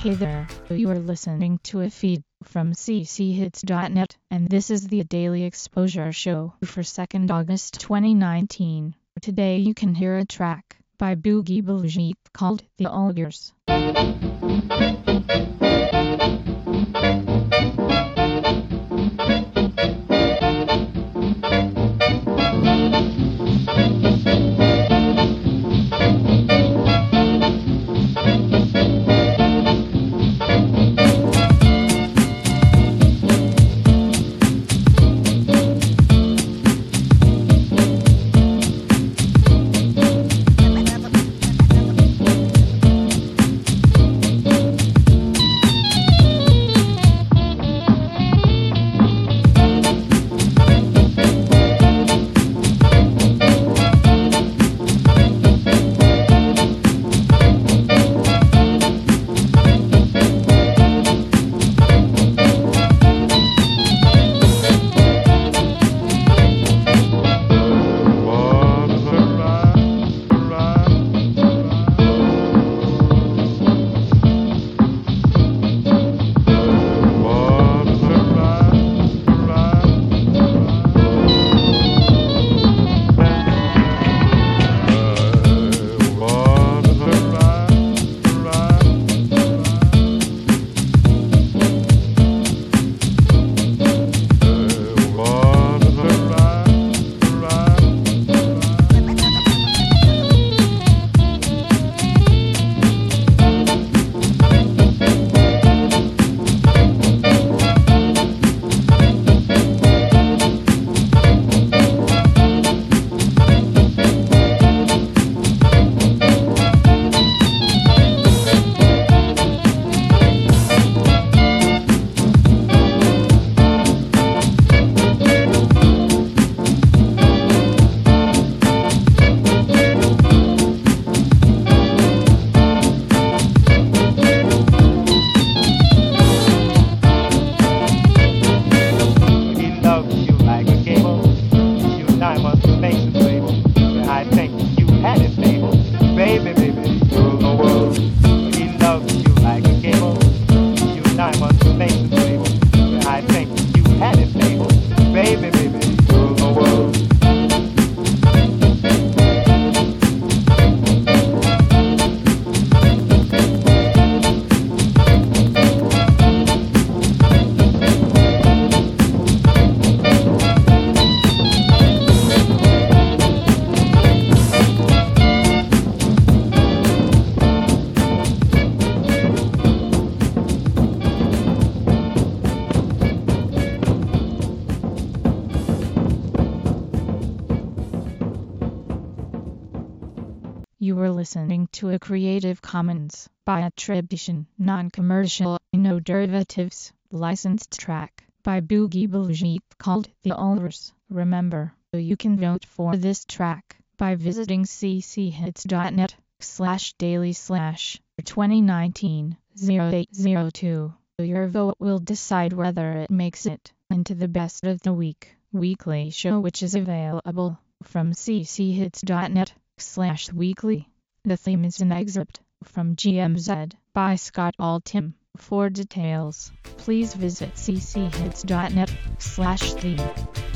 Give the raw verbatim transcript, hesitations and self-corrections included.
Hey there, you are listening to a feed from c c hits dot net, and this is the Daily Exposure Show for second August twenty nineteen. Today you can hear a track by Boogie Baljeet called The Ogres. You were listening to a Creative Commons by attribution, non-commercial, no derivatives, licensed track by Boogie Baljeet called The Ogres. Remember, you can vote for this track by visiting c c hits dot net slash daily slash twenty nineteen oh eight oh two. Your vote will decide whether it makes it into the Best of the Week weekly show, which is available from c c hits dot net slash weekly. The theme is an excerpt from G M Z by Scott Altham. For details, please visit c c hits dot net slash theme.